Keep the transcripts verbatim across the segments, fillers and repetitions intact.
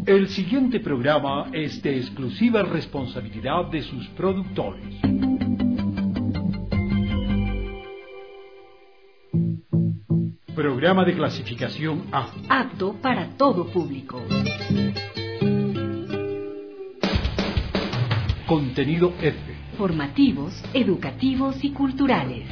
El siguiente programa es de exclusiva responsabilidad de sus productores. Programa de clasificación A. Apto para todo público. Contenido F. Formativos, educativos y culturales.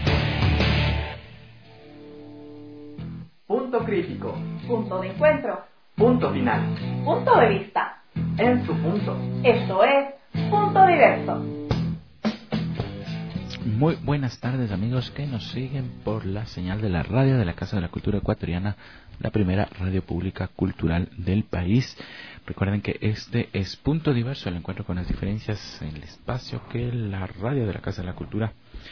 Punto crítico. Punto de encuentro. Punto final. Punto de vista. En su punto. Esto es Punto Diverso. Muy buenas tardes, amigos que nos siguen por la señal de la radio de la Casa de la Cultura Ecuatoriana, la primera radio pública cultural del país. Recuerden que este es Punto Diverso, el encuentro con las diferencias en el espacio que la radio de la Casa de la Cultura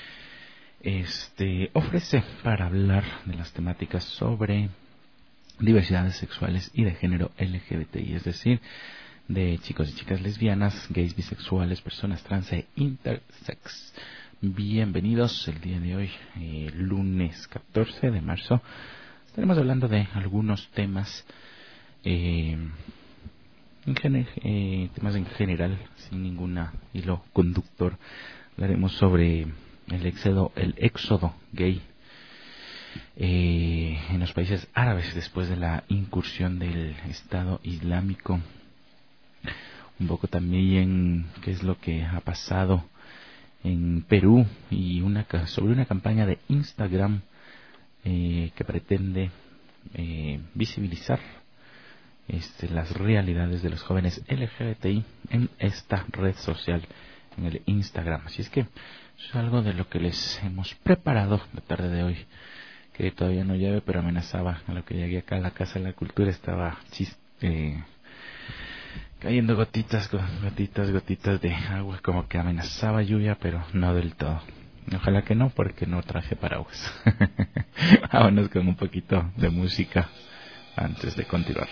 este, ofrece para hablar de las temáticas sobre diversidades sexuales y de género L G B T I, es decir, de chicos y chicas lesbianas, gays, bisexuales, personas trans e intersex. Bienvenidos el día de hoy, eh, lunes catorce de marzo. Estaremos hablando de algunos temas, eh, en gener- eh, temas en general, sin ninguna hilo conductor. Hablaremos sobre el éxodo, el éxodo gay eh, en los países árabes después de la incursión del Estado Islámico. Un poco también qué es lo que ha pasado en Perú y una sobre una campaña de Instagram eh, que pretende eh, visibilizar este, las realidades de los jóvenes L G B T I en esta red social, en el Instagram. Así es que es algo de lo que les hemos preparado la tarde de hoy, que todavía no llueve, pero amenazaba. A lo que llegué acá a la Casa de la Cultura estaba chiste, eh, cayendo gotitas, gotitas, gotitas de agua, como que amenazaba lluvia, pero no del todo. Ojalá que no, porque no traje paraguas. Vámonos con un poquito de música antes de continuar.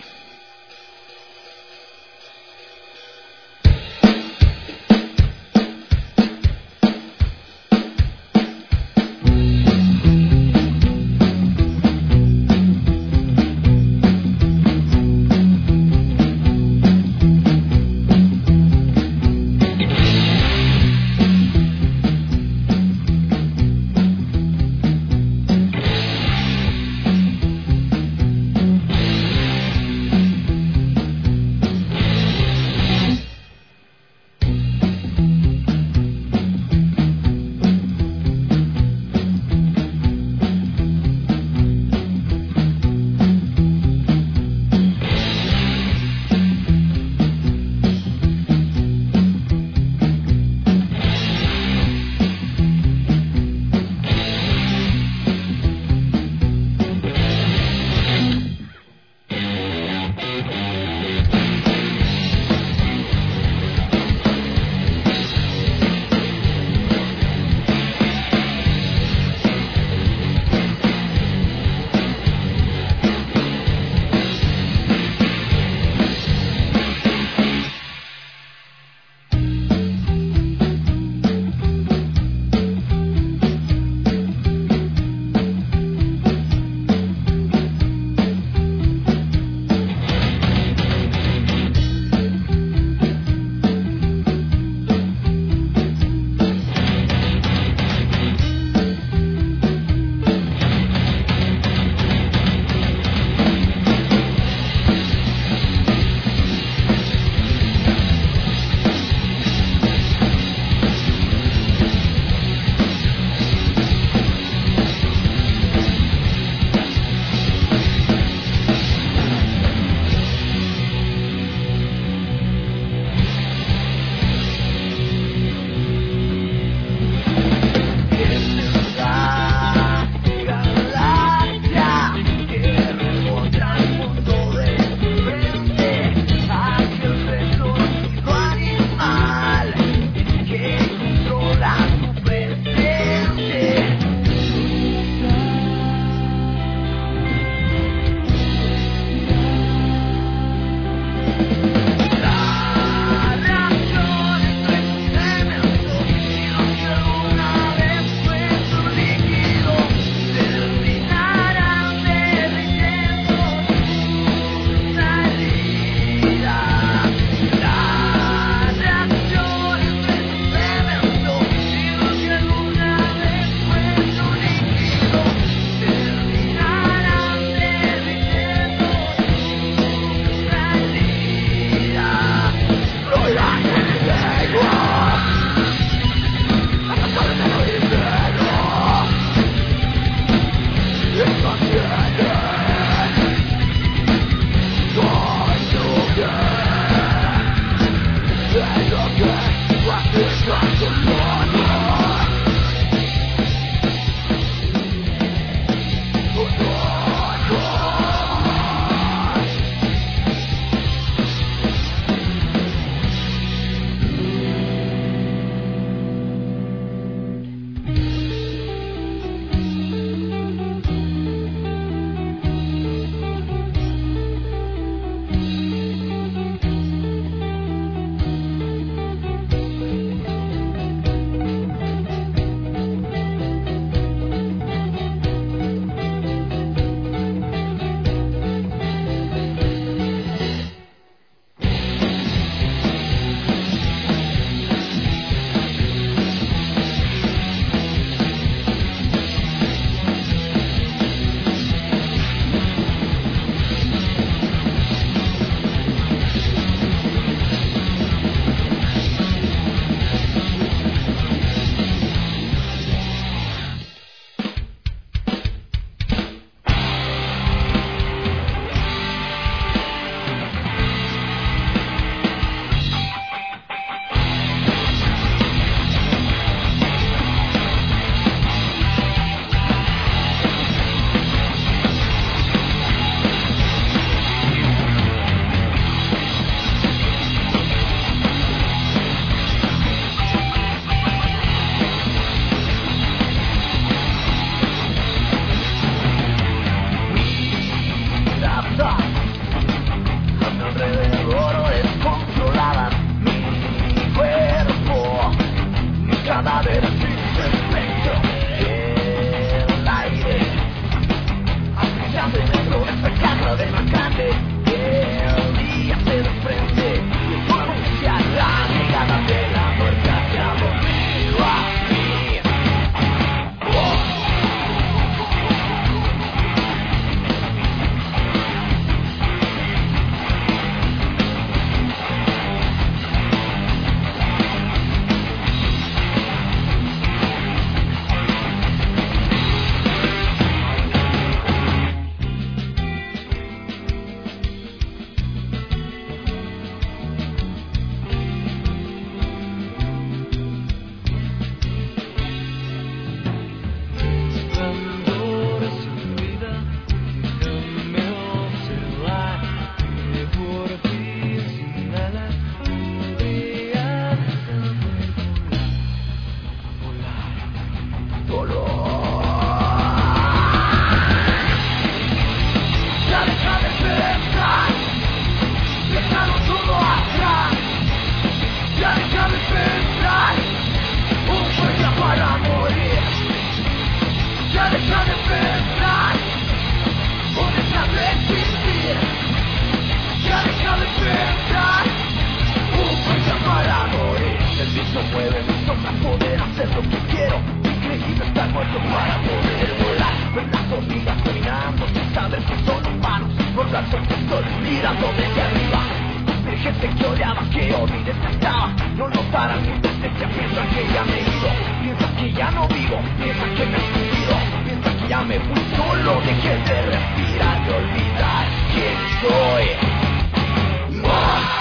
mirando desde arriba. Gente que odiaba, que odio y detestaba, no notarán mi presencia, piensan que ya me he ido, piensan que ya no vivo, piensan que me he escondido, piensan que ya me fui solo, dejé de respirar, de olvidar quién soy. ¡Ah!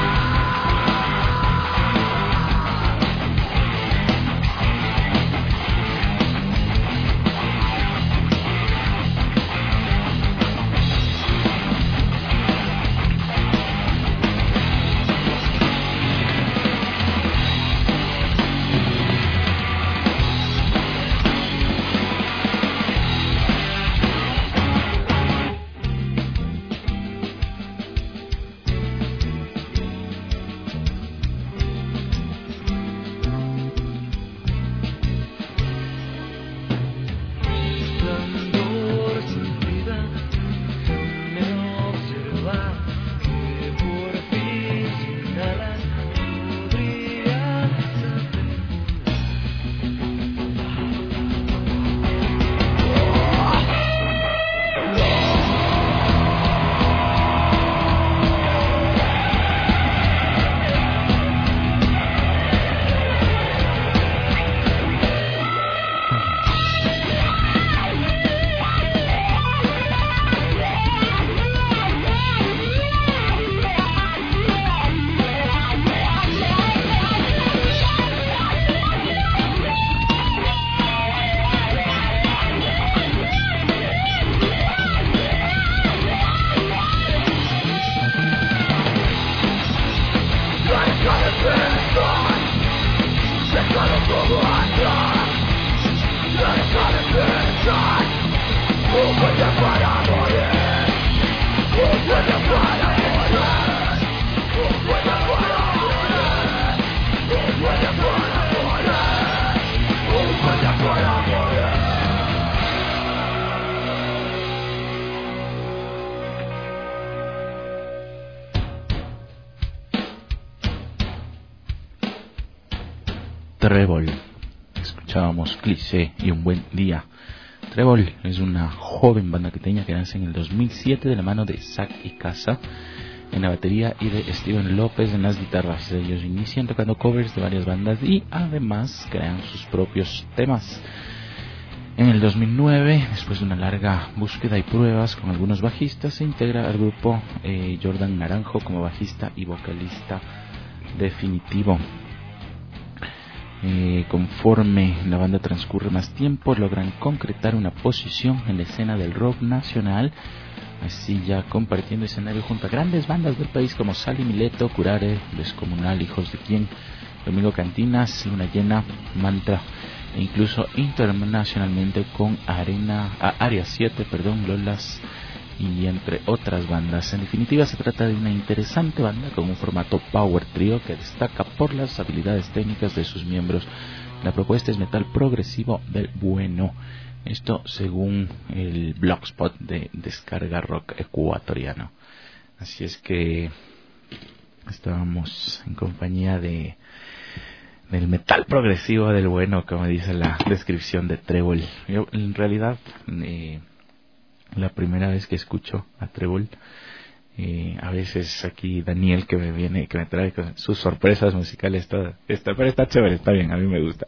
Trébol. Escuchábamos Cliché y Un Buen Día. Trébol es una joven banda quiteña que nace en el dos mil siete de la mano de Zack y Casa en la batería y de Steven López en las guitarras. Ellos inician tocando covers de varias bandas y además crean sus propios temas. En el dos mil nueve, después de una larga búsqueda y pruebas con algunos bajistas, se integra al grupo eh, Jordan Naranjo como bajista y vocalista definitivo. Eh, conforme la banda transcurre más tiempo, logran concretar una posición en la escena del rock nacional, así ya compartiendo escenario junto a grandes bandas del país como Sally Mileto, Curare, Descomunal, Hijos de Quién, Domingo Cantinas, Luna Llena, Mantra, e incluso internacionalmente con Arena, a Área siete, perdón, Lolas y entre otras bandas. En definitiva, se trata de una interesante banda con un formato power trio que destaca por las habilidades técnicas de sus miembros. La propuesta es metal progresivo del bueno. Esto según el blogspot de Descarga Rock Ecuatoriano. Así es que estábamos en compañía de del metal progresivo del bueno, como dice la descripción de Trébol. Yo, en realidad, eh, la primera vez que escucho a Trébol, eh, a veces aquí Daniel que me viene, que me trae con sus sorpresas musicales, está, está, pero está chévere, está bien, a mí me gusta.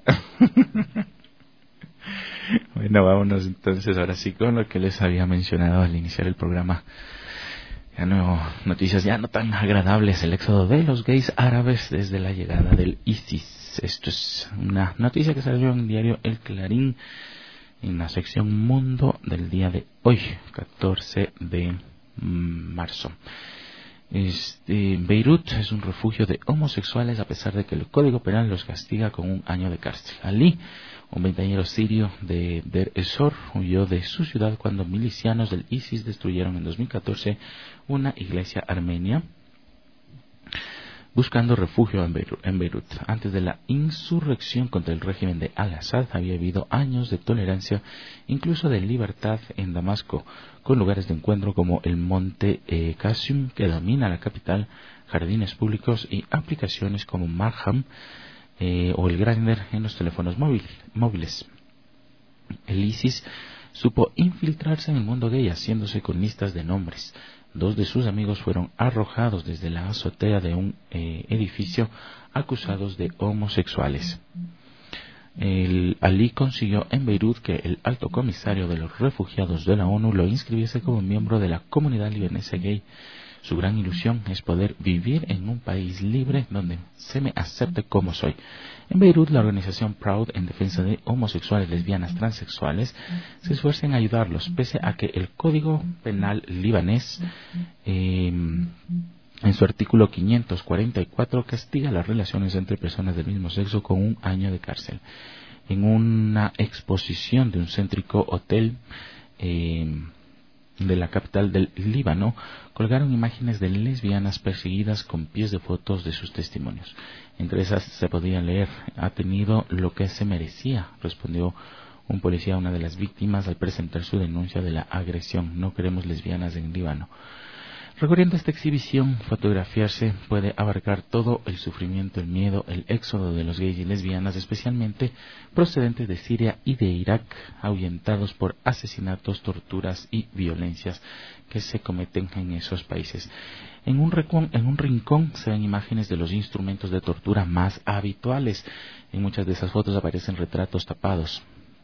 Bueno, vámonos entonces ahora sí con lo que les había mencionado al iniciar el programa. Ya no, noticias ya no tan agradables, el éxodo de los gays árabes desde la llegada del ISIS. Esto es una noticia que salió en el diario El Clarín, en la sección Mundo del día de hoy, catorce de marzo. Este, Beirut es un refugio de homosexuales a pesar de que el Código Penal los castiga con un año de cárcel. Ali, un veinteañero sirio de Der Esor, huyó de su ciudad cuando milicianos del ISIS destruyeron en dos mil catorce una iglesia armenia, buscando refugio en Beirut, en Beirut. Antes de la insurrección contra el régimen de Al-Assad había habido años de tolerancia, incluso de libertad en Damasco, con lugares de encuentro como el monte eh, Qassim, que domina la capital, jardines públicos y aplicaciones como Marham eh, o el Grindr en los teléfonos móvil, móviles. El ISIS supo infiltrarse en el mundo gay haciéndose con listas de nombres. dos de sus amigos fueron arrojados desde la azotea de un eh, edificio acusados de homosexuales. El Ali consiguió en Beirut que el alto comisario de los refugiados de la ONU lo inscribiese como miembro de la comunidad libanesa gay. Su gran ilusión es poder vivir en un país libre donde se me acepte como soy. En Beirut, la organización Proud en defensa de homosexuales, lesbianas, transexuales se esfuerza en ayudarlos, pese a que el Código Penal libanés eh, en su artículo quinientos cuarenta y cuatro castiga las relaciones entre personas del mismo sexo con un año de cárcel. En una exposición de un céntrico hotel eh, de la capital del Líbano, colgaron imágenes de lesbianas perseguidas con pies de fotos de sus testimonios. Entre esas se podía leer: ha tenido lo que se merecía, respondió un policía a una de las víctimas al presentar su denuncia de la agresión. No queremos lesbianas en Líbano. Recorriendo esta exhibición, fotografiarse puede abarcar todo el sufrimiento, el miedo, el éxodo de los gays y lesbianas, especialmente procedentes de Siria y de Irak, ahuyentados por asesinatos, torturas y violencias que se cometen en esos países. En un, rincón, en un rincón se ven imágenes de los instrumentos de tortura más habituales. En muchas de esas fotos aparecen retratos tapados.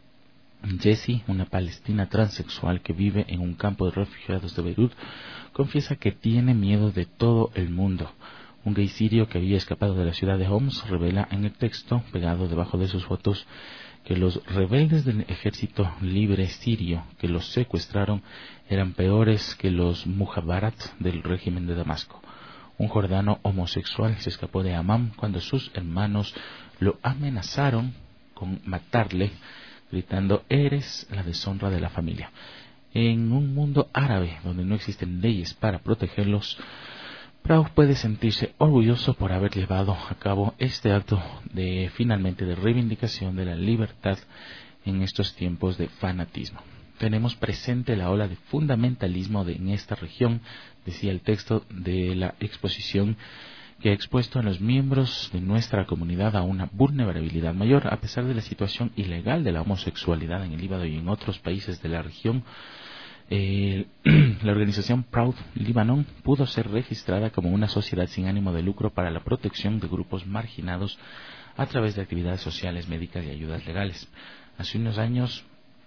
Jessie, una palestina transexual que vive en un campo de refugiados de Beirut, confiesa que tiene miedo de todo el mundo. Un gay sirio que había escapado de la ciudad de Homs revela en el texto pegado debajo de sus fotos que los rebeldes del ejército libre sirio que los secuestraron eran peores que los mujabarat del régimen de Damasco. Un jordano homosexual se escapó de Amán cuando sus hermanos lo amenazaron con matarle, gritando: eres la deshonra de la familia. En un mundo árabe donde no existen leyes para protegerlos, Proud puede sentirse orgulloso por haber llevado a cabo este acto de finalmente de reivindicación de la libertad en estos tiempos de fanatismo. Tenemos presente la ola de fundamentalismo de, en esta región, decía el texto de la exposición, que ha expuesto a los miembros de nuestra comunidad a una vulnerabilidad mayor, a pesar de la situación ilegal de la homosexualidad en el Líbano y en otros países de la región. Eh, la organización Proud Libanon pudo ser registrada como una sociedad sin ánimo de lucro para la protección de grupos marginados a través de actividades sociales, médicas y ayudas legales. Hace unos años,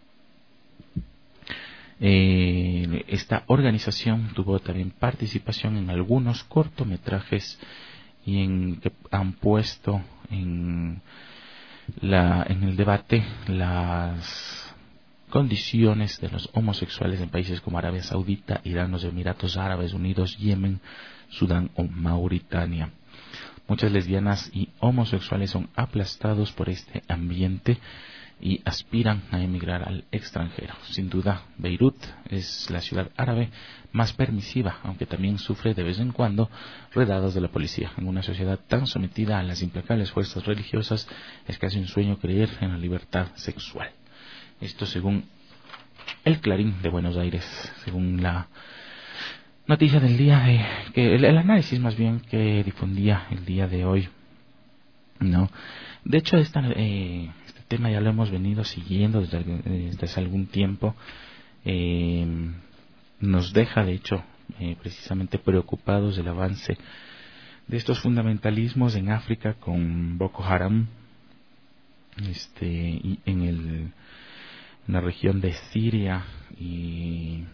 Eh, esta organización tuvo también participación en algunos cortometrajes y en que han puesto en la en el debate las condiciones de los homosexuales en países como Arabia Saudita, Irán, los Emiratos Árabes Unidos, Yemen, Sudán o Mauritania. Muchas lesbianas y homosexuales son aplastados por este ambiente y aspiran a emigrar al extranjero. Sin duda, Beirut es la ciudad árabe más permisiva, aunque también sufre de vez en cuando redadas de la policía. En una sociedad tan sometida a las implacables fuerzas religiosas, es casi un sueño creer en la libertad sexual. Esto según el Clarín de Buenos Aires, según la noticia del día, de, que el, el análisis más bien que difundía el día de hoy, ¿no? De hecho, esta... Eh, tema ya lo hemos venido siguiendo desde, desde hace algún tiempo. Eh, nos deja, de hecho, eh, precisamente preocupados del avance de estos fundamentalismos en África con Boko Haram, este, y en, el, en la región de Siria y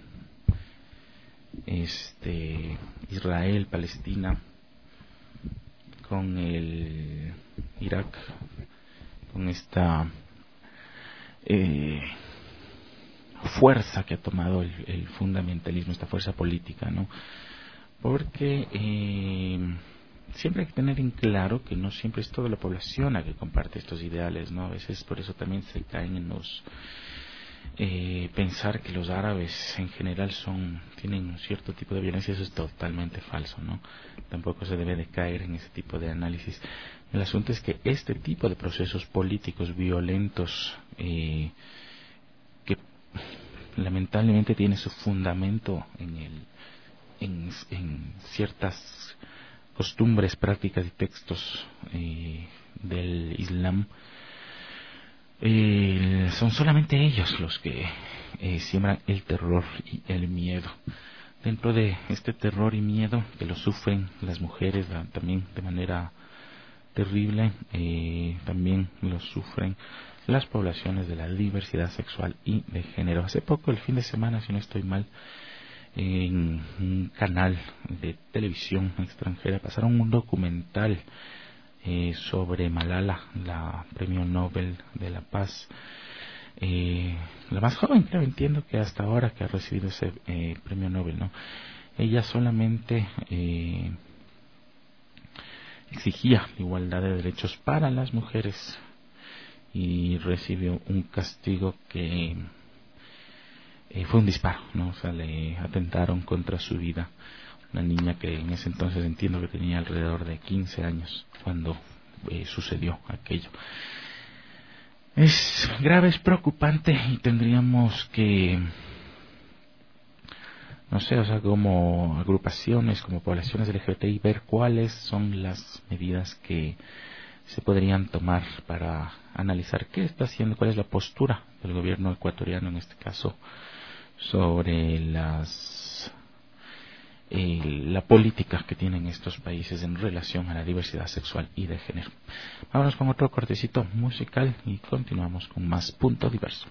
este, Israel, Palestina, con el Irak, con esta eh, fuerza que ha tomado el, el fundamentalismo, esta fuerza política, ¿no? Porque eh, siempre hay que tener en claro que no siempre es toda la población la que comparte estos ideales, ¿no? A veces por eso también se caen en los eh, pensar que los árabes en general son tienen un cierto tipo de violencia. Eso es totalmente falso, ¿no? Tampoco se debe de caer en ese tipo de análisis. El asunto es que este tipo de procesos políticos violentos, eh, que lamentablemente tiene su fundamento en, el, en, en ciertas costumbres, prácticas y textos eh, del Islam, eh, son solamente ellos los que eh, siembran el terror y el miedo. dentro de este terror y miedo que lo sufren las mujeres también de manera terrible, eh, también lo sufren las poblaciones de la diversidad sexual y de género. Hace poco, el fin de semana, si no estoy mal, en un canal de televisión extranjera pasaron un documental eh, sobre Malala, la premio Nobel de la Paz, eh, la más joven, creo, entiendo que hasta ahora que ha recibido ese eh, premio Nobel, ¿no? Ella solamente eh, exigía la igualdad de derechos para las mujeres y recibió un castigo que eh, fue un disparo, ¿no? O sea, le atentaron contra su vida. Una niña que en ese entonces entiendo que tenía alrededor de quince años cuando eh, sucedió aquello. Es grave, es preocupante y tendríamos que, no sé, o sea, como agrupaciones, como poblaciones L G B T I, ver cuáles son las medidas que se podrían tomar para analizar qué está haciendo, cuál es la postura del gobierno ecuatoriano en este caso sobre las eh, la política que tienen estos países en relación a la diversidad sexual y de género. Vámonos con otro cortecito musical y continuamos con más Punto Diverso.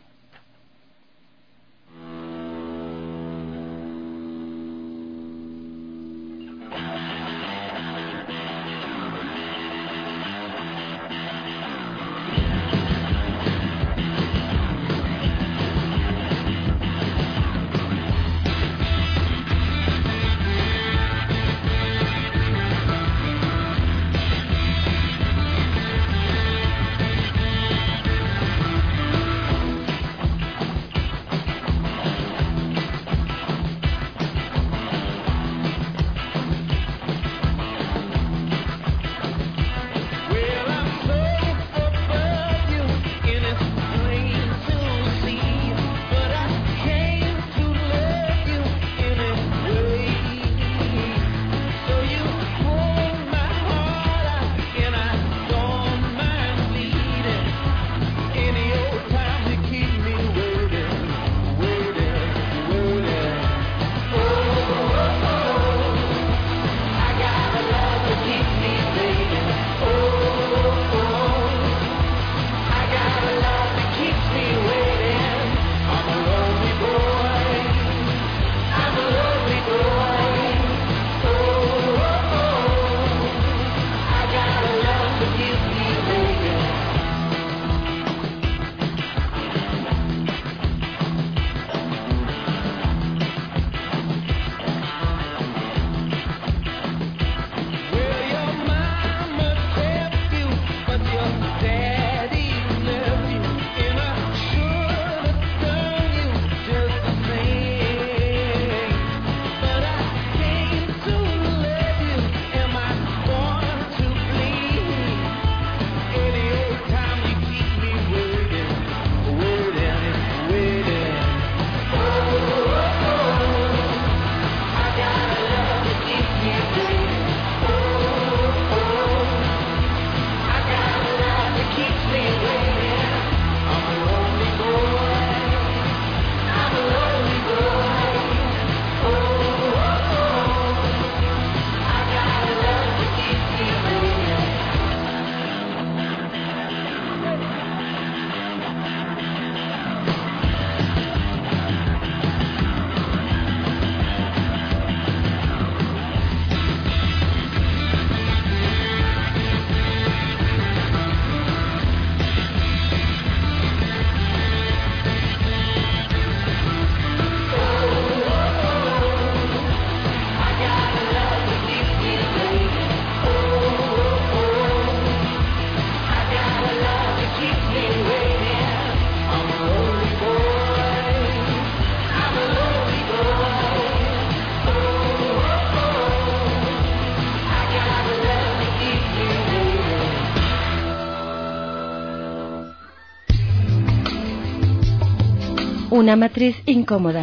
Una matriz incómoda.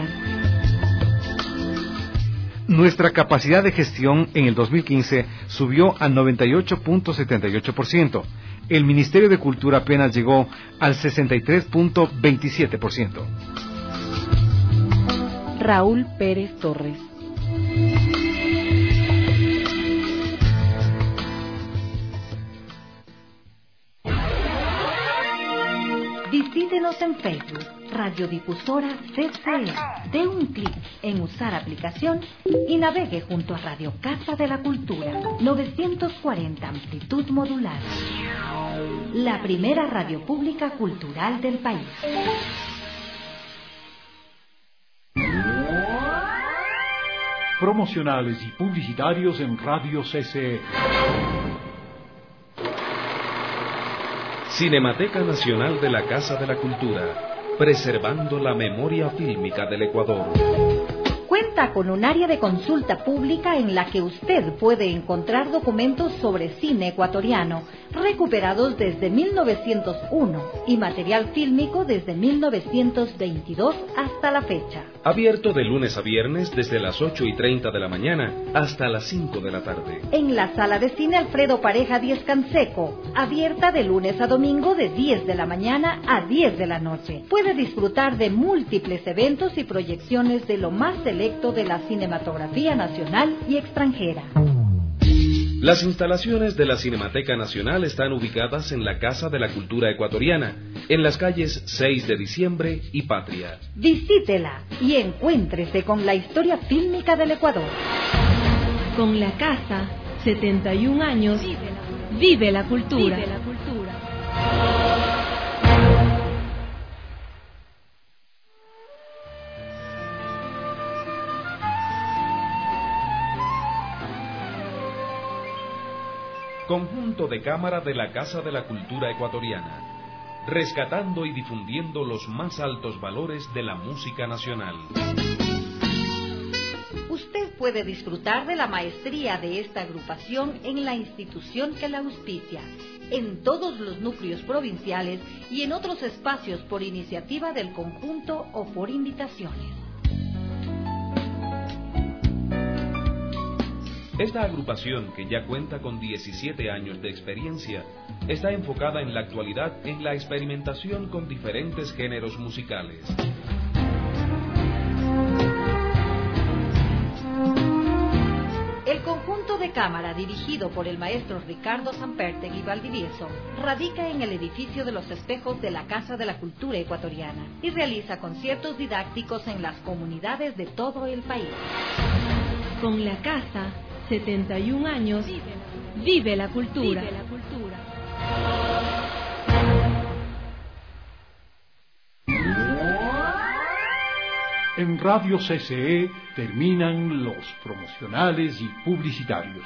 Nuestra capacidad de gestión en el dos mil quince subió al noventa y ocho punto setenta y ocho por ciento. El Ministerio de Cultura apenas llegó al sesenta y tres punto veintisiete por ciento. Raúl Pérez Torres. Visítenos en Facebook, Radiodifusora C C E. Dé un clic en usar aplicación y navegue junto a Radio Casa de la Cultura, novecientos cuarenta amplitud modulada. La primera radio pública cultural del país. Promocionales y publicitarios en Radio C C E. Cinemateca Nacional de la Casa de la Cultura, preservando la memoria fílmica del Ecuador. Cuenta con un área de consulta pública en la que usted puede encontrar documentos sobre cine ecuatoriano, recuperados desde mil novecientos uno y material fílmico desde mil novecientos veintidós hasta la fecha. Abierto de lunes a viernes desde las ocho y treinta de la mañana hasta las cinco de la tarde. En la sala de cine Alfredo Pareja Díez Canseco, abierta de lunes a domingo de diez de la mañana a diez de la noche. Puede disfrutar de múltiples eventos y proyecciones de lo más selecto de la cinematografía nacional y extranjera. Las instalaciones de la Cinemateca Nacional están ubicadas en la Casa de la Cultura Ecuatoriana, en las calles seis de diciembre y Patria. Visítela y encuéntrese con la historia fílmica del Ecuador. Con la casa, setenta y un años, vive la cultura. Vive la cultura. Conjunto de cámara de la Casa de la Cultura Ecuatoriana, rescatando y difundiendo los más altos valores de la música nacional. Usted puede disfrutar de la maestría de esta agrupación en la institución que la auspicia, en todos los núcleos provinciales y en otros espacios por iniciativa del conjunto o por invitaciones. Esta agrupación, que ya cuenta con diecisiete años de experiencia, está enfocada en la actualidad en la experimentación con diferentes géneros musicales. El conjunto de cámara, dirigido por el maestro Ricardo Sampertegui Valdivieso, radica en el edificio de los espejos de la Casa de la Cultura Ecuatoriana y realiza conciertos didácticos en las comunidades de todo el país. Con la casa, setenta y un años, vive la cultura. Vive la cultura. En Radio C C E terminan los promocionales y publicitarios.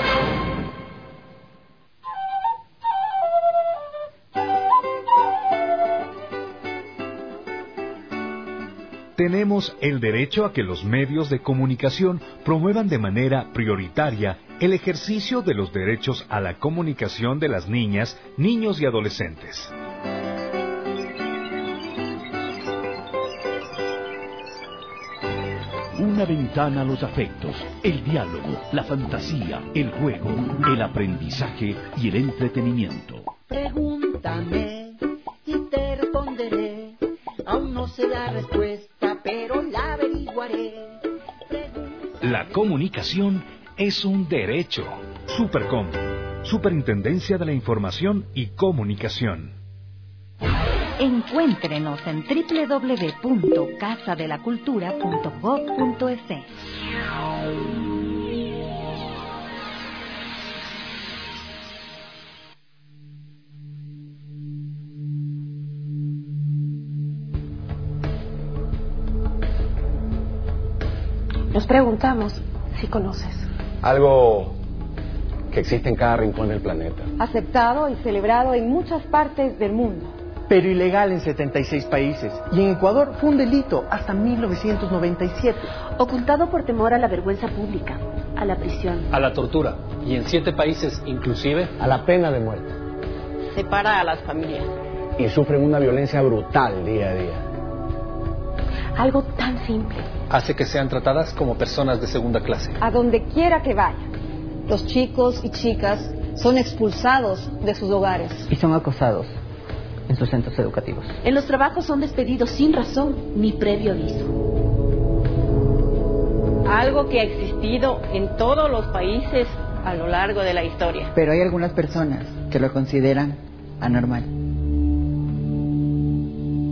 Tenemos el derecho a que los medios de comunicación promuevan de manera prioritaria el ejercicio de los derechos a la comunicación de las niñas, niños y adolescentes. Una ventana a los afectos, el diálogo, la fantasía, el juego, el aprendizaje y el entretenimiento. Pregúntame y te responderé. Aún no sé la respuesta, pero la averiguaré. La comunicación es un derecho. Supercom, Superintendencia de la Información y Comunicación. Encuéntrenos en doble u doble u doble u punto casa de la cultura punto gob punto es. Nos preguntamos si conoces. Algo que existe en cada rincón del planeta. Aceptado y celebrado en muchas partes del mundo. Pero ilegal en setenta y seis países. Y en Ecuador fue un delito hasta mil novecientos noventa y siete. Ocultado por temor a la vergüenza pública, a la prisión. A la tortura. Y en siete países inclusive a la pena de muerte. Separa a las familias. Y sufren una violencia brutal día a día. Algo tan simple. Hace que sean tratadas como personas de segunda clase. A donde quiera que vayan, los chicos y chicas son expulsados de sus hogares. Y son acosados en sus centros educativos. En los trabajos son despedidos sin razón ni previo aviso. Algo que ha existido en todos los países a lo largo de la historia. Pero hay algunas personas que lo consideran anormal.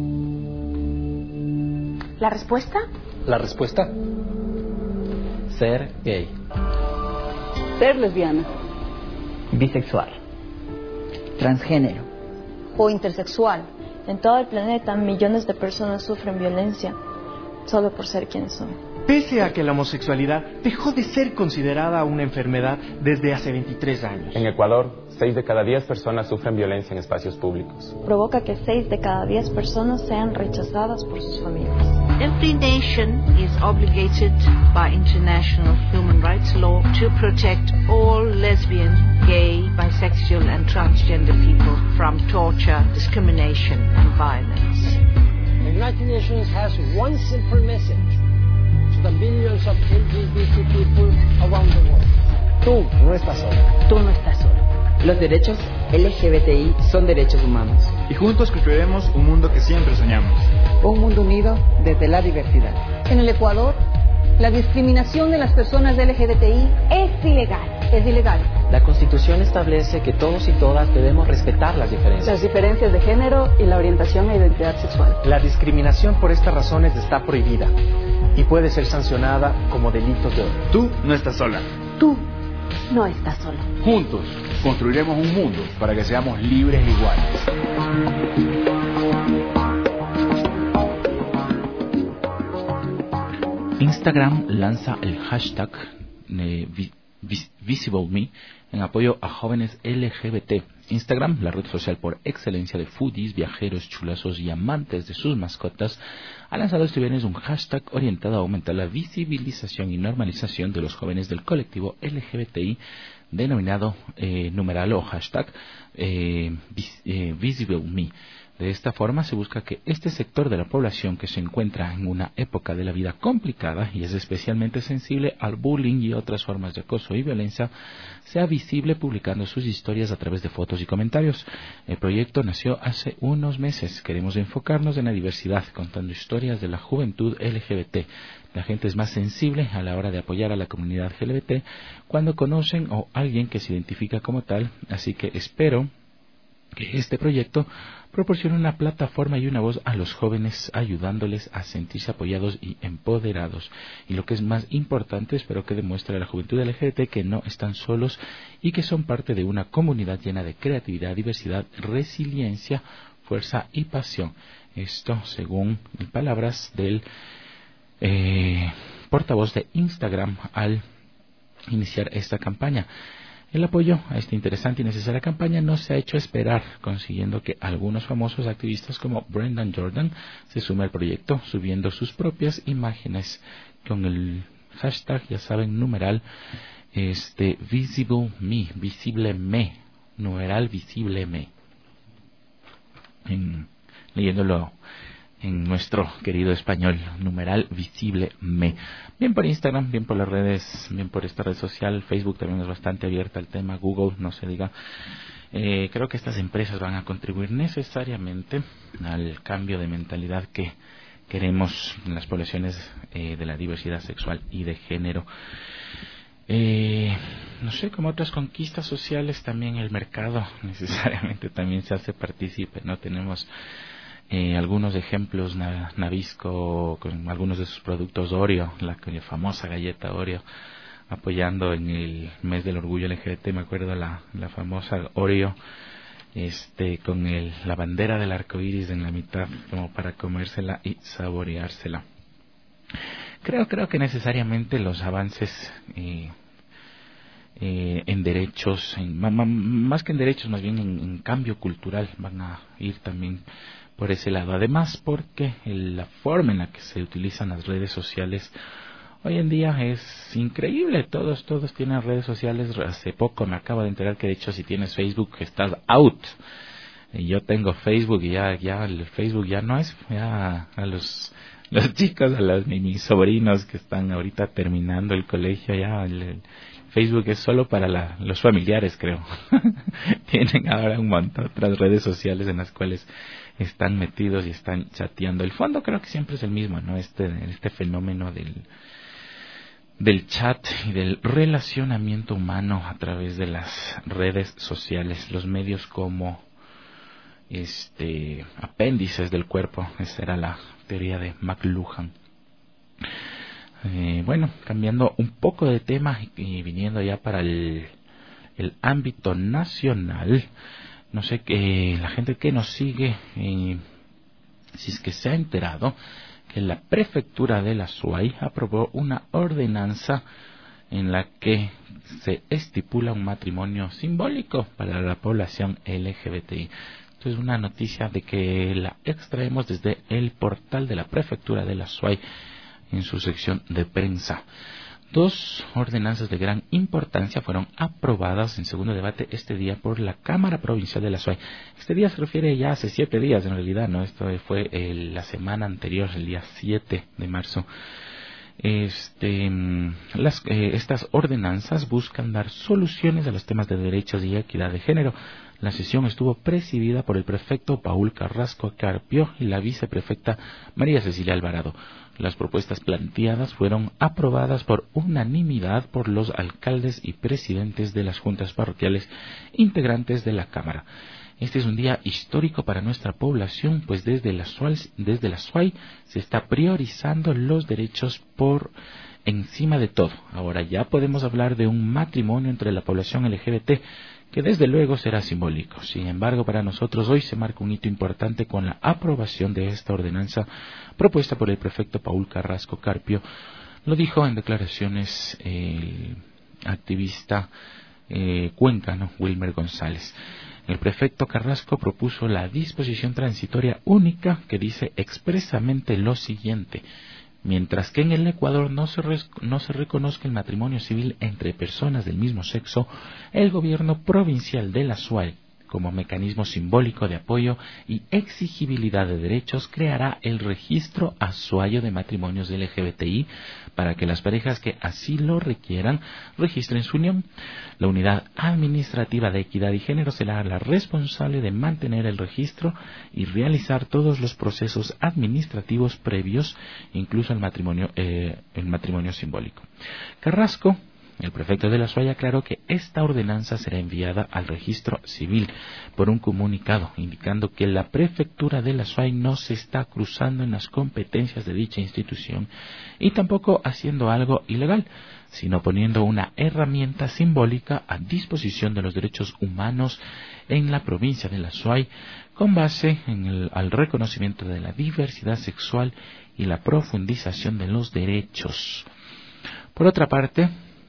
¿La respuesta? ¿La respuesta? Ser gay. Ser lesbiana. Bisexual. Transgénero. O intersexual. En todo el planeta, millones de personas sufren violencia solo por ser quienes son. Pese a que la homosexualidad dejó de ser considerada una enfermedad desde hace veintitrés años. En Ecuador, seis de cada diez personas sufren violencia en espacios públicos. Provoca que seis de cada diez personas sean rechazadas por sus familias. Every nation is obligated by international human rights law to protect all lesbian, gay, bisexual and transgender people from torture, discrimination and violence. The United Nations has one simple message to the millions of L G B T people around the world. Tú no estás solo. Tú no estás solo. Los derechos L G B T I son derechos humanos. Y juntos construiremos un mundo que siempre soñamos. Un mundo unido desde la diversidad. En el Ecuador, la discriminación de las personas L G B T I es ilegal. Es ilegal. La Constitución establece que todos y todas debemos respetar las diferencias. Las diferencias de género y la orientación e identidad sexual. La discriminación por estas razones está prohibida y puede ser sancionada como delitos de odio. Tú no estás sola. Tú no estás solo. Juntos construiremos un mundo para que seamos libres e iguales. Instagram lanza el hashtag eh, VisibleMe en apoyo a jóvenes L G B T. Instagram, la red social por excelencia de foodies, viajeros, chulazos y amantes de sus mascotas, ha lanzado este viernes un hashtag orientado a aumentar la visibilización y normalización de los jóvenes del colectivo L G B T I, denominado eh, numeral o hashtag eh, vis, eh, VisibleMe. De esta forma se busca que este sector de la población que se encuentra en una época de la vida complicada y es especialmente sensible al bullying y otras formas de acoso y violencia sea visible publicando sus historias a través de fotos y comentarios. El proyecto nació hace unos meses. Queremos enfocarnos en la diversidad, contando historias de la juventud L G B T. La gente es más sensible a la hora de apoyar a la comunidad L G B T cuando conocen o alguien que se identifica como tal, así que espero que este proyecto proporcione una plataforma y una voz a los jóvenes, ayudándoles a sentirse apoyados y empoderados. Y lo que es más importante, espero que demuestre a la juventud L G B T que no están solos y que son parte de una comunidad llena de creatividad, diversidad, resiliencia, fuerza y pasión. Esto según palabras del eh, portavoz de Instagram al iniciar esta campaña. El apoyo a esta interesante y necesaria campaña no se ha hecho esperar, consiguiendo que algunos famosos activistas como Brendan Jordan se sumen al proyecto, subiendo sus propias imágenes con el hashtag, ya saben, numeral este VisibleMe, VisibleMe, numeral VisibleMe. En, leyéndolo en nuestro querido español, numeral VisibleMe. Bien por Instagram, bien por las redes, bien por esta red social. Facebook también es bastante abierta al tema, Google, no se diga. Eh, creo que estas empresas van a contribuir necesariamente al cambio de mentalidad que queremos en las poblaciones eh, de la diversidad sexual y de género. Eh, no sé, como otras conquistas sociales, también el mercado necesariamente también se hace partícipe, ¿no? Tenemos Eh, algunos ejemplos, Nabisco con algunos de sus productos, Oreo, la, la famosa galleta Oreo, apoyando en el mes del orgullo L G B T, me acuerdo la, la famosa Oreo este con el, la bandera del arco iris en la mitad, como para comérsela y saboreársela. Creo, creo que necesariamente los avances eh, eh, en derechos, en, más que en derechos, más bien en, en cambio cultural, van a ir también por ese lado. Además, porque el, la forma en la que se utilizan las redes sociales hoy en día es increíble. Todos, todos tienen redes sociales. Hace poco me acabo de enterar que de hecho si tienes Facebook estás out. Y yo tengo Facebook y ya, ya el Facebook ya no es, ya a los, los chicos, a los, mis sobrinos que están ahorita terminando el colegio, ya el, el Facebook es solo para la, los familiares, creo. Tienen ahora un montón de otras redes sociales en las cuales están metidos y están chateando. El fondo creo que siempre es el mismo, ¿no? Este, este fenómeno del, del chat y del relacionamiento humano a través de las redes sociales, los medios como este apéndices del cuerpo. Esa era la teoría de McLuhan. Eh, bueno, cambiando un poco de tema y viniendo ya para el, el ámbito nacional, no sé que la gente que nos sigue, eh, si es que se ha enterado que la prefectura de la S U A Y aprobó una ordenanza en la que se estipula un matrimonio simbólico para la población L G B T I. Esto es una noticia de que la extraemos desde el portal de la prefectura de la S U A Y en su sección de prensa. Dos ordenanzas de gran importancia fueron aprobadas en segundo debate este día por la Cámara Provincial de la S U A Y. Este día se refiere ya hace siete días en realidad, ¿no? Esto fue el, la semana anterior, el día siete de marzo. Este, las, eh, estas ordenanzas buscan dar soluciones a los temas de derechos y equidad de género. La sesión estuvo presidida por el prefecto Paul Carrasco Carpio y la viceprefecta María Cecilia Alvarado. Las propuestas planteadas fueron aprobadas por unanimidad por los alcaldes y presidentes de las juntas parroquiales integrantes de la Cámara. Este es un día histórico para nuestra población, pues desde la S U A Y, desde la S U A Y se está priorizando los derechos por encima de todo. Ahora ya podemos hablar de un matrimonio entre la población L G B T, que desde luego será simbólico. Sin embargo, para nosotros hoy se marca un hito importante con la aprobación de esta ordenanza propuesta por el prefecto Paul Carrasco Carpio. Lo dijo en declaraciones el activista eh, cuencano Wilmer González. El prefecto Carrasco propuso la disposición transitoria única que dice expresamente lo siguiente: mientras que en el Ecuador no se, no se reconozca el matrimonio civil entre personas del mismo sexo, el gobierno provincial de la S U A Y, como mecanismo simbólico de apoyo y exigibilidad de derechos, creará el registro azuayo de matrimonios L G B T I para que las parejas que así lo requieran registren su unión. La unidad administrativa de equidad y género será la responsable de mantener el registro y realizar todos los procesos administrativos previos, incluso el matrimonio, eh, el matrimonio simbólico. Carrasco, el prefecto de la S U A Y, aclaró que esta ordenanza será enviada al registro civil por un comunicado, indicando que la prefectura de la S U A Y no se está cruzando en las competencias de dicha institución y tampoco haciendo algo ilegal, sino poniendo una herramienta simbólica a disposición de los derechos humanos en la provincia de la S U A Y, con base en el al reconocimiento de la diversidad sexual y la profundización de los derechos. Por otra parte,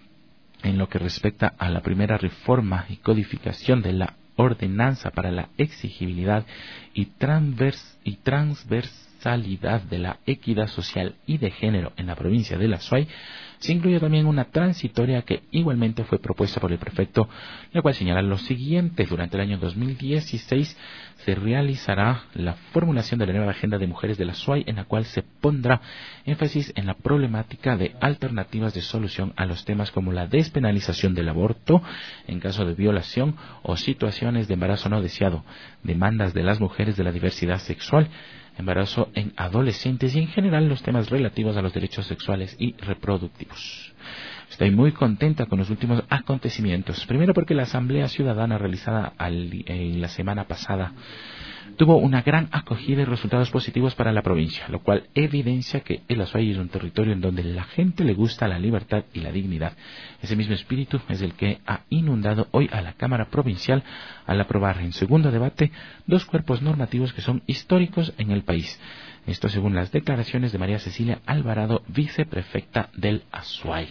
en lo que respecta a la primera reforma y codificación de la ordenanza para la exigibilidad y, transvers y transversalidad de la equidad social y de género en la provincia de la S U A Y, se incluye también una transitoria que igualmente fue propuesta por el prefecto, la cual señala lo siguiente: durante el año dos mil dieciséis se realizará la formulación de la nueva agenda de mujeres de la S U A Y, en la cual se pondrá énfasis en la problemática de alternativas de solución a los temas como la despenalización del aborto en caso de violación o situaciones de embarazo no deseado, demandas de las mujeres de la diversidad sexual, embarazo en adolescentes y en general los temas relativos a los derechos sexuales y reproductivos. Estoy muy contenta con los últimos acontecimientos. Primero porque la Asamblea Ciudadana realizada al, eh, la semana pasada tuvo una gran acogida y resultados positivos para la provincia, lo cual evidencia que el Azuay es un territorio en donde la gente le gusta la libertad y la dignidad. Ese mismo espíritu es el que ha inundado hoy a la Cámara Provincial al aprobar en segundo debate dos cuerpos normativos que son históricos en el país. Esto según las declaraciones de María Cecilia Alvarado, viceprefecta del Azuay.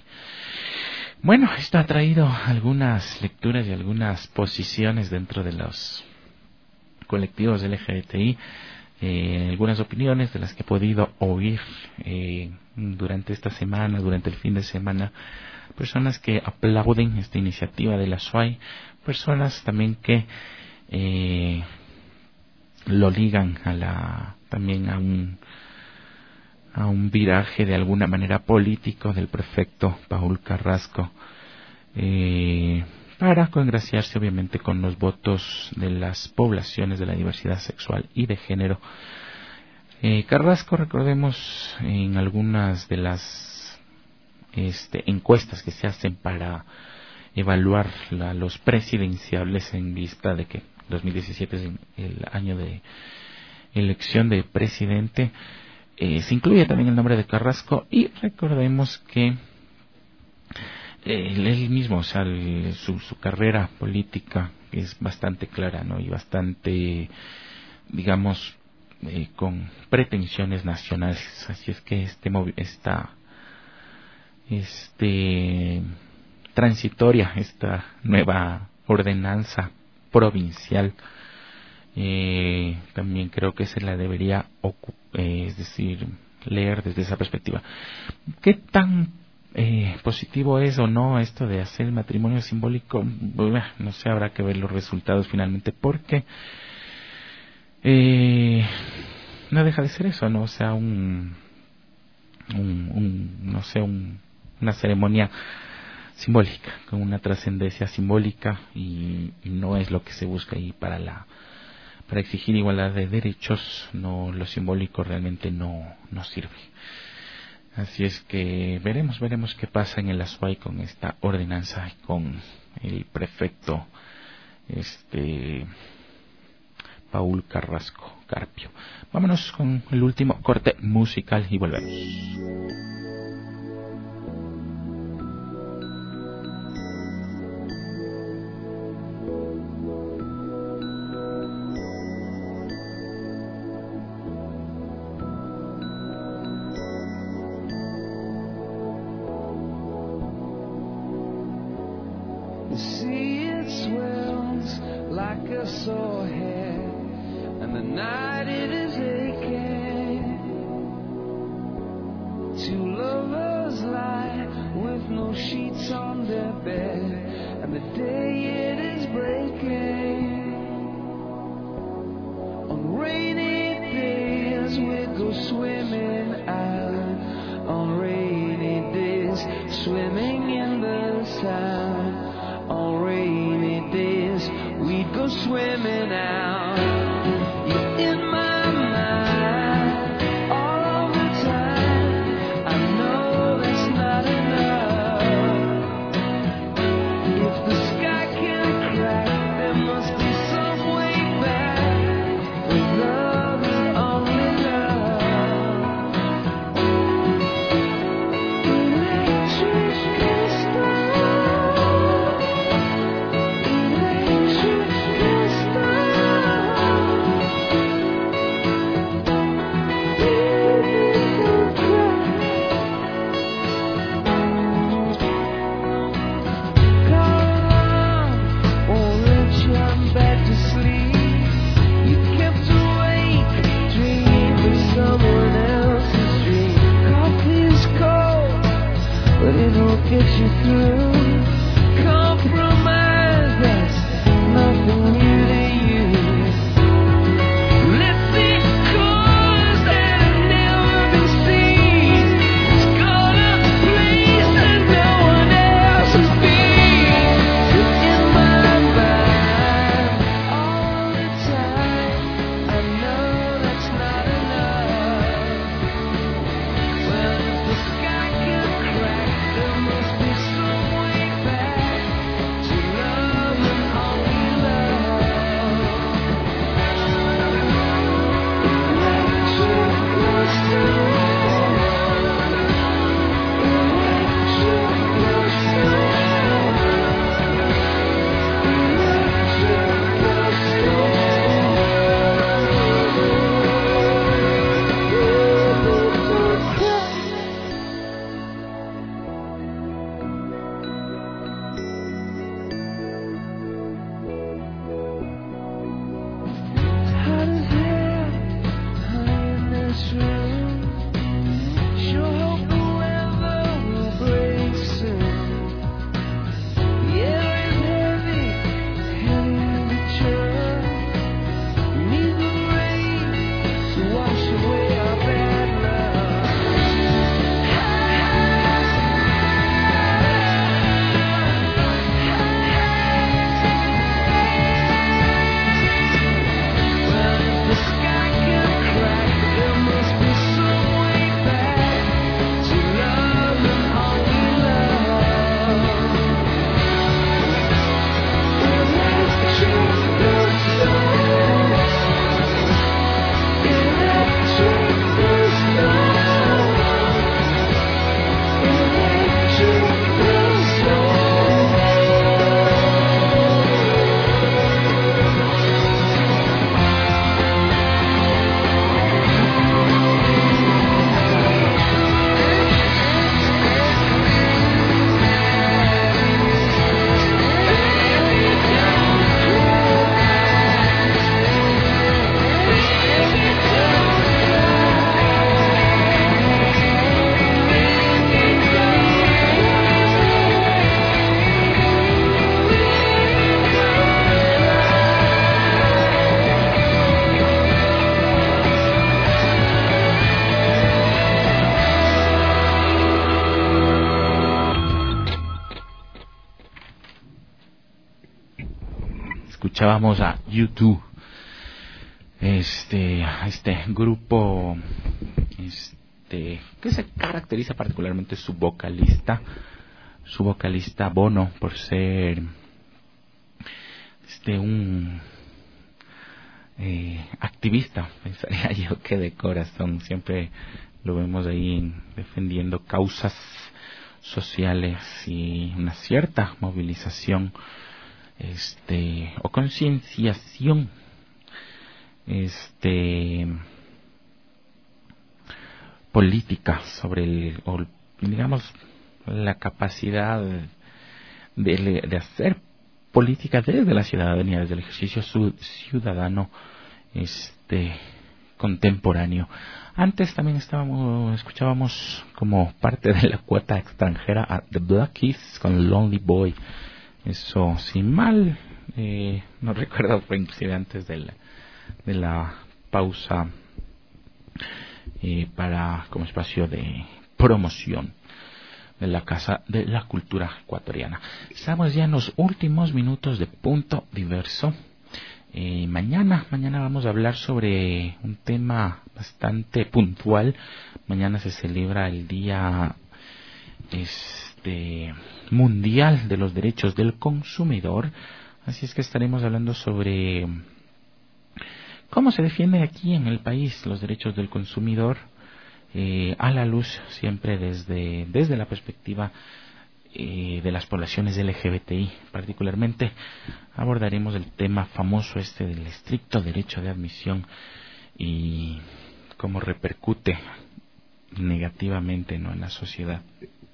Bueno, esto ha traído algunas lecturas y algunas posiciones dentro de los colectivos L G B T I, eh, algunas opiniones de las que he podido oír eh, durante esta semana, durante el fin de semana, personas que aplauden esta iniciativa de la S U A Y, personas también que eh, lo ligan a la también a un a un viraje de alguna manera político del prefecto Paul Carrasco, eh, para congraciarse obviamente con los votos de las poblaciones de la diversidad sexual y de género. Eh, Carrasco, recordemos, en algunas de las este, encuestas que se hacen para evaluar la, los presidenciables en vista de que dos mil diecisiete es el año de elección de presidente. Eh, se incluye también el nombre de Carrasco y recordemos que eh, él mismo, o sea, el, su, su carrera política es bastante clara, ¿no? Y bastante, digamos, eh, con pretensiones nacionales. Así es que este esta este transitoria, esta nueva ordenanza provincial, eh, también creo que se la debería eh, es decir, leer desde esa perspectiva. ¿Qué tan eh, positivo es o no esto de hacer el matrimonio simbólico? Bueno, no sé, habrá que ver los resultados finalmente, porque eh, no deja de ser eso, ¿no? O sea, un, un, un no sé, un, una ceremonia simbólica, con una trascendencia simbólica, y, y no es lo que se busca ahí para la para exigir igualdad de derechos. No, lo simbólico realmente no, no sirve. Así es que veremos, veremos qué pasa en el Azuay con esta ordenanza y con el prefecto este Paul Carrasco Carpio. Vámonos con el último corte musical y volvemos. Stop. escuchábamos a U dos, este, este grupo, este, que se caracteriza particularmente su vocalista, su vocalista Bono, por ser, este, un eh, activista, pensaría yo que de corazón, siempre lo vemos ahí defendiendo causas sociales y una cierta movilización, este, o concienciación, este, política sobre el, o, digamos, la capacidad de, de hacer política desde la ciudadanía, desde el ejercicio ciudadano, este, contemporáneo. Antes también estábamos, escuchábamos como parte de la cuota extranjera a The Black Keys con Lonely Boy. Eso, sin mal, eh, no recuerdo, fue inclusive antes de la, de la pausa eh, para como espacio de promoción de la Casa de la Cultura Ecuatoriana. Estamos ya en los últimos minutos de Punto Diverso. Eh, mañana, mañana vamos a hablar sobre un tema bastante puntual. Mañana se celebra el Día este, Mundial de los Derechos del Consumidor. Así es que estaremos hablando sobre cómo se defiende aquí en el país los derechos del consumidor, eh, a la luz siempre desde, desde la perspectiva Eh, de las poblaciones L G B T I. Particularmente abordaremos el tema famoso este del estricto derecho de admisión y cómo repercute negativamente, ¿no?, en la sociedad.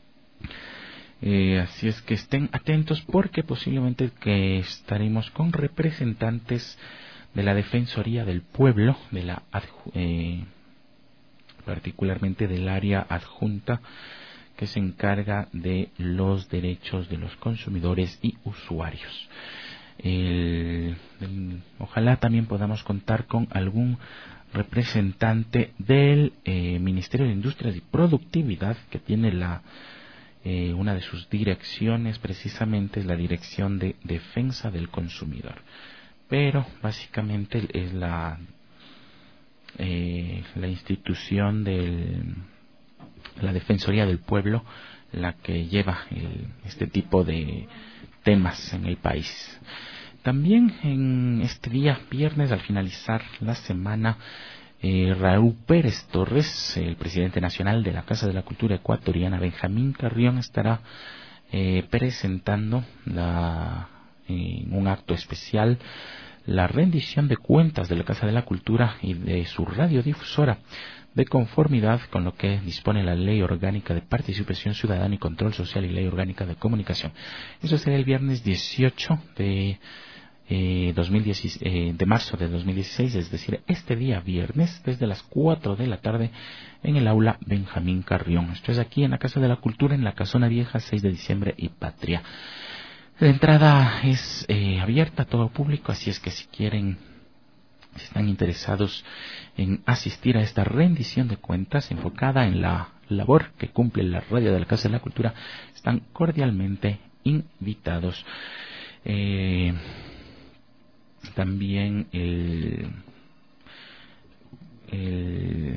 Eh, así es que estén atentos porque posiblemente que estaremos con representantes de la Defensoría del Pueblo, de la eh, particularmente del área adjunta que se encarga de los derechos de los consumidores y usuarios. El, el, ojalá también podamos contar con algún representante del eh, Ministerio de Industrias y Productividad, que tiene la eh, una de sus direcciones precisamente es la Dirección de Defensa del Consumidor. Pero básicamente es la eh, la institución del la Defensoría del Pueblo la que lleva el, este tipo de temas en el país. También en este día viernes, al finalizar la semana, eh, Raúl Pérez Torres, el presidente nacional de la Casa de la Cultura Ecuatoriana, Benjamín Carrión, estará eh, presentando la, en un acto especial la rendición de cuentas de la Casa de la Cultura y de su radiodifusora, de conformidad con lo que dispone la Ley Orgánica de Participación Ciudadana y Control Social y Ley Orgánica de Comunicación. Eso será el viernes dieciocho de, eh, dos mil diez, eh, de marzo de dos mil dieciséis, es decir, este día viernes, desde las cuatro de la tarde, en el aula Benjamín Carrión. Esto es aquí en la Casa de la Cultura, en la Casona Vieja, seis de diciembre y Patria. La entrada es eh, abierta a todo público, así es que si quieren, si están interesados en asistir a esta rendición de cuentas enfocada en la labor que cumple la radio de la Casa de la Cultura, están cordialmente invitados. Eh, también el, el,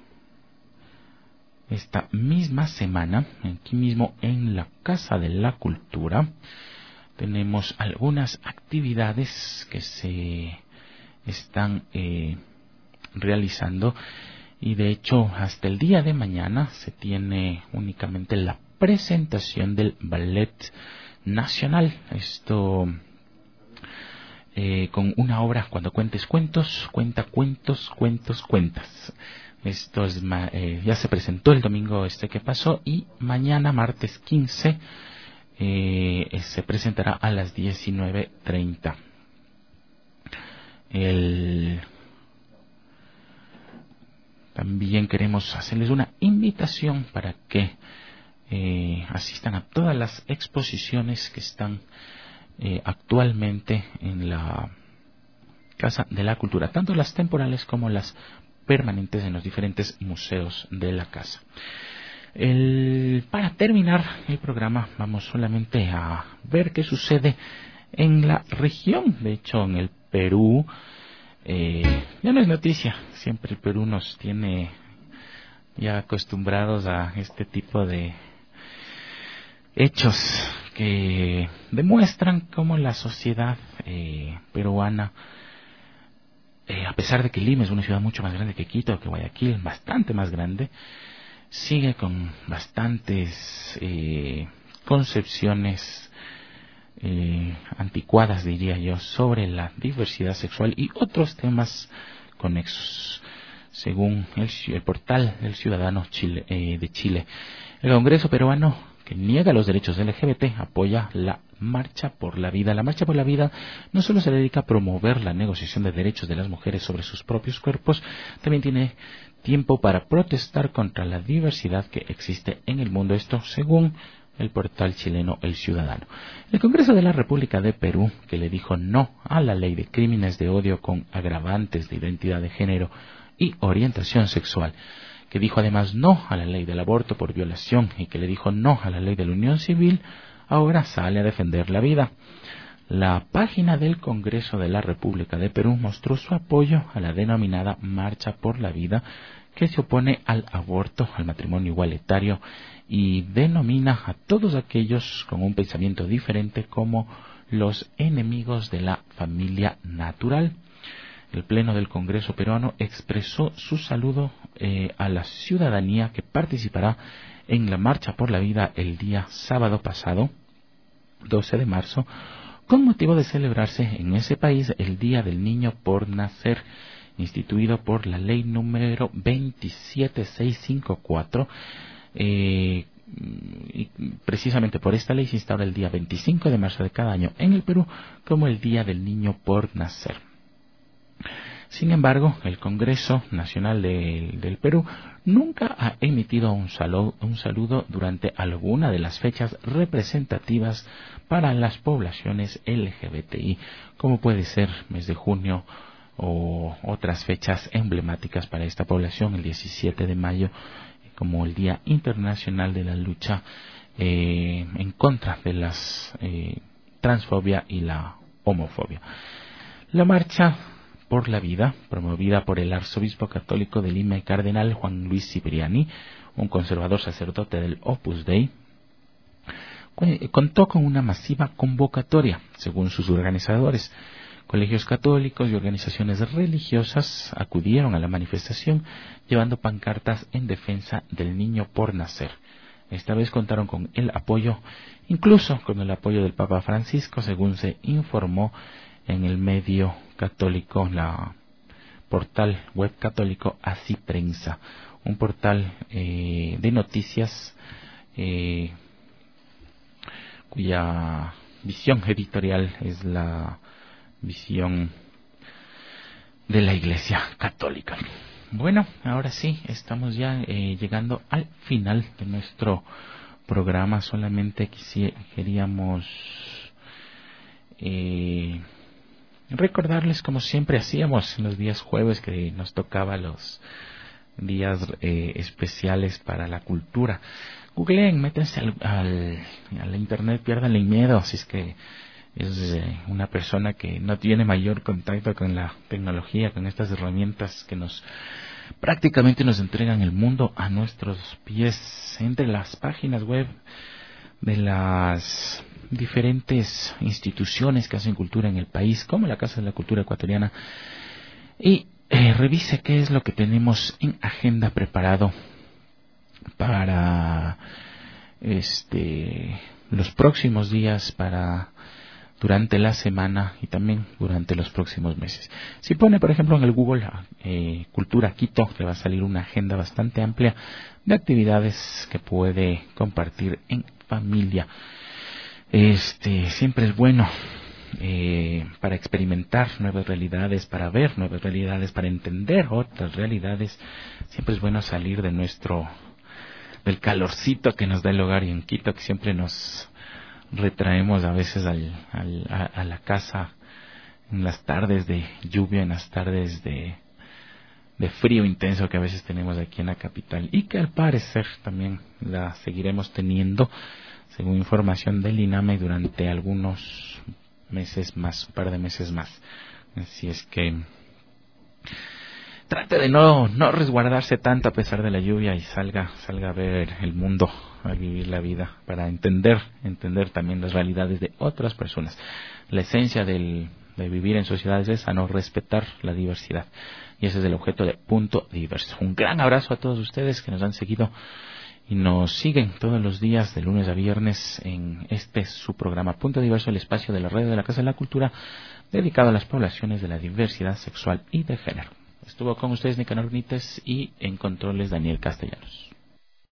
esta misma semana, aquí mismo en la Casa de la Cultura, tenemos algunas actividades que se están eh, realizando, y de hecho hasta el día de mañana se tiene únicamente la presentación del Ballet Nacional. Esto eh, con una obra, Cuando cuentes cuentos, cuenta cuentos, cuentos, cuentas. Esto es, eh, ya se presentó el domingo este que pasó, y mañana martes quince eh, se presentará a las diecinueve treinta. El... También queremos hacerles una invitación para que eh, asistan a todas las exposiciones que están eh, actualmente en la Casa de la Cultura, tanto las temporales como las permanentes en los diferentes museos de la casa. El, para terminar el programa, vamos solamente a ver qué sucede en la región. De hecho, en el Perú, eh, ya no es noticia, siempre el Perú nos tiene ya acostumbrados a este tipo de hechos que demuestran cómo la sociedad eh, peruana, eh, a pesar de que Lima es una ciudad mucho más grande que Quito, que Guayaquil, bastante más grande, sigue con bastantes eh, concepciones eh, anticuadas, diría yo, sobre la diversidad sexual y otros temas conexos. Según el, el portal del Ciudadano Chile, eh, de Chile, el Congreso peruano, que niega los derechos L G B T, apoya la Marcha por la Vida. La Marcha por la Vida no solo se dedica a promover la negociación de derechos de las mujeres sobre sus propios cuerpos, también tiene tiempo para protestar contra la diversidad que existe en el mundo. Esto según el portal chileno El Ciudadano. El Congreso de la República de Perú, que le dijo no a la ley de crímenes de odio con agravantes de identidad de género y orientación sexual, que dijo además no a la ley del aborto por violación y que le dijo no a la ley de la unión civil, ahora sale a defender la vida. La página del Congreso de la República de Perú mostró su apoyo a la denominada Marcha por la Vida, que se opone al aborto, al matrimonio igualitario y denomina a todos aquellos con un pensamiento diferente como los enemigos de la familia natural. El Pleno del Congreso peruano expresó su saludo eh, a la ciudadanía que participará en la Marcha por la Vida el día sábado pasado, doce de marzo, con motivo de celebrarse en ese país el Día del Niño por Nacer, instituido por la ley número veintisiete mil seiscientos cincuenta y cuatro. Eh, y precisamente por esta ley se instaura el día veinticinco de marzo de cada año en el Perú como el Día del Niño por Nacer. Sin embargo, el Congreso Nacional de, del Perú nunca ha emitido un saludo, un saludo durante alguna de las fechas representativas para las poblaciones L G B T I, como puede ser mes de junio o otras fechas emblemáticas para esta población, el diecisiete de mayo, como el Día Internacional de la Lucha eh, en contra de la eh, transfobia y la homofobia. La marcha por la vida, promovida por el arzobispo católico de Lima y cardenal Juan Luis Cipriani, un conservador sacerdote del Opus Dei, contó con una masiva convocatoria. Según sus organizadores, colegios católicos y organizaciones religiosas acudieron a la manifestación llevando pancartas en defensa del niño por nacer. Esta vez contaron con el apoyo, incluso con el apoyo del Papa Francisco, según se informó en el medio católico, la portal web católico Así Prensa, un portal eh, de noticias eh, cuya visión editorial es la visión de la Iglesia Católica. Bueno, ahora sí, estamos ya eh, llegando al final de nuestro programa. Solamente quisi- queríamos eh, recordarles, como siempre hacíamos en los días jueves, que nos tocaba los días eh, especiales para la cultura. Googleen, métanse al, al, al internet, piérdanle miedo si es que es eh, una persona que no tiene mayor contacto con la tecnología, con estas herramientas que nos prácticamente nos entregan el mundo a nuestros pies. Entre las páginas web de las diferentes instituciones que hacen cultura en el país, como la Casa de la Cultura Ecuatoriana, y eh, revise qué es lo que tenemos en agenda preparado para este los próximos días, para durante la semana y también durante los próximos meses. Si pone, por ejemplo, en el Google eh, Cultura Quito, le va a salir una agenda bastante amplia de actividades que puede compartir en familia. Este siempre es bueno eh, para experimentar nuevas realidades, para ver nuevas realidades, para entender otras realidades. Siempre es bueno salir de nuestro del calorcito que nos da el hogar y en Quito, que siempre nos retraemos a veces al, al, a, a la casa en las tardes de lluvia, en las tardes de, de frío intenso que a veces tenemos aquí en la capital, y que al parecer también la seguiremos teniendo, según información del INAME, durante algunos meses más, un par de meses más. Así es que trate de no, no resguardarse tanto a pesar de la lluvia y salga, salga a ver el mundo, a vivir la vida, para entender, entender también las realidades de otras personas. La esencia del, de vivir en sociedades es a no respetar la diversidad. Y ese es el objeto de Punto Diverso. Un gran abrazo a todos ustedes que nos han seguido y nos siguen todos los días de lunes a viernes en este su programa Punto Diverso, el espacio de la radio de la Casa de la Cultura dedicado a las poblaciones de la diversidad sexual y de género. Estuvo con ustedes Nicanor Benítez y en controles Daniel Castellanos.